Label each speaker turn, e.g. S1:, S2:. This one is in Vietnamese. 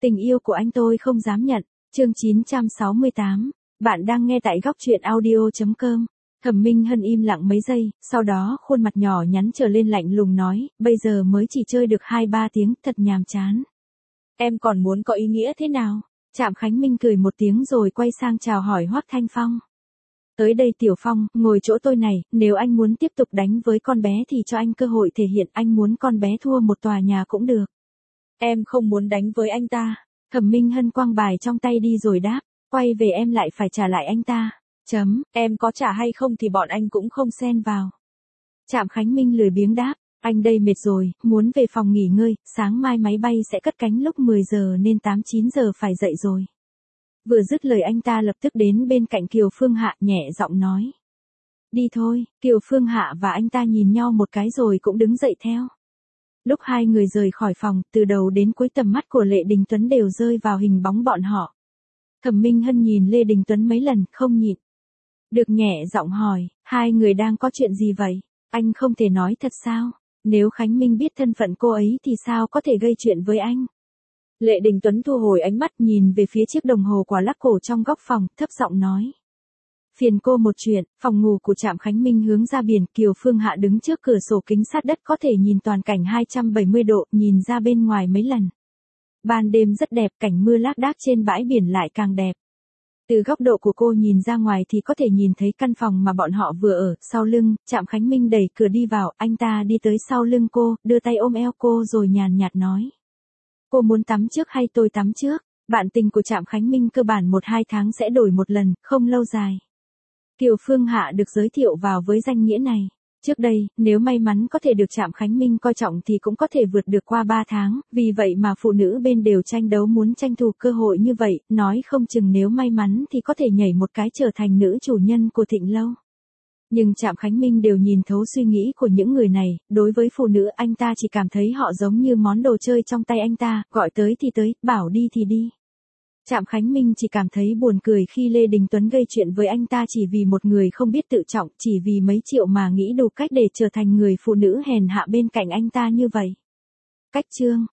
S1: Tình yêu của anh tôi không dám nhận. Chương 968. Bạn đang nghe tại góc truyện audio.com. Thẩm Minh Hân im lặng mấy giây, sau đó khuôn mặt nhỏ nhắn trở lên lạnh lùng nói, bây giờ mới chỉ chơi được 2-3 tiếng, thật nhàm chán. Em còn muốn có ý nghĩa thế nào? Trạm Khánh Minh cười một tiếng rồi quay sang chào hỏi Hoắc Thanh Phong. Tới đây Tiểu Phong, ngồi chỗ tôi này, nếu anh muốn tiếp tục đánh với con bé thì cho anh cơ hội thể hiện, anh muốn con bé thua một tòa nhà cũng được. Em không muốn đánh với anh ta. Thẩm Minh Hân quăng bài trong tay đi rồi đáp, quay về em lại phải trả lại anh ta. Em có trả hay không thì bọn anh cũng không xen vào. Trạm Khánh Minh lười biếng đáp, anh đây mệt rồi, muốn về phòng nghỉ ngơi, sáng mai máy bay sẽ cất cánh lúc 10 giờ nên 8-9 giờ phải dậy rồi. Vừa dứt lời anh ta lập tức đến bên cạnh Kiều Phương Hạ nhẹ giọng nói. Đi thôi, Kiều Phương Hạ và anh ta nhìn nhau một cái rồi cũng đứng dậy theo. Lúc hai người rời khỏi phòng, từ đầu đến cuối tầm mắt của Lệ Đình Tuấn đều rơi vào hình bóng bọn họ. Thẩm Minh Hân nhìn Lê Đình Tuấn mấy lần, không nhịn được nhẹ giọng hỏi, hai người đang có chuyện gì vậy? Anh không thể nói thật sao? Nếu Khánh Minh biết thân phận cô ấy thì sao có thể gây chuyện với anh? Lệ Đình Tuấn thu hồi ánh mắt nhìn về phía chiếc đồng hồ quả lắc cổ trong góc phòng, thấp giọng nói. Phiền cô một chuyện, phòng ngủ của Trạm Khánh Minh hướng ra biển, Kiều Phương Hạ đứng trước cửa sổ kính sát đất có thể nhìn toàn cảnh 270 độ, nhìn ra bên ngoài mấy lần. Ban đêm rất đẹp, cảnh mưa lác đác trên bãi biển lại càng đẹp. Từ góc độ của cô nhìn ra ngoài thì có thể nhìn thấy căn phòng mà bọn họ vừa ở, sau lưng, Trạm Khánh Minh đẩy cửa đi vào, anh ta đi tới sau lưng cô, đưa tay ôm eo cô rồi nhàn nhạt nói. Cô muốn tắm trước hay tôi tắm trước? Bạn tình của Trạm Khánh Minh cơ bản 1-2 tháng sẽ đổi một lần, không lâu dài. Kiều Phương Hạ được giới thiệu vào với danh nghĩa này. Trước đây, nếu may mắn có thể được Trạm Khánh Minh coi trọng thì cũng có thể vượt được qua 3 tháng, vì vậy mà phụ nữ bên đều tranh đấu muốn tranh thủ cơ hội như vậy, nói không chừng nếu may mắn thì có thể nhảy một cái trở thành nữ chủ nhân của Thịnh Lâu. Nhưng Trạm Khánh Minh đều nhìn thấu suy nghĩ của những người này, đối với phụ nữ anh ta chỉ cảm thấy họ giống như món đồ chơi trong tay anh ta, gọi tới thì tới, bảo đi thì đi. Trạm Khánh Minh chỉ cảm thấy buồn cười khi Lê Đình Tuấn gây chuyện với anh ta chỉ vì một người không biết tự trọng, chỉ vì mấy triệu mà nghĩ đủ cách để trở thành người phụ nữ hèn hạ bên cạnh anh ta như vậy. Cách chương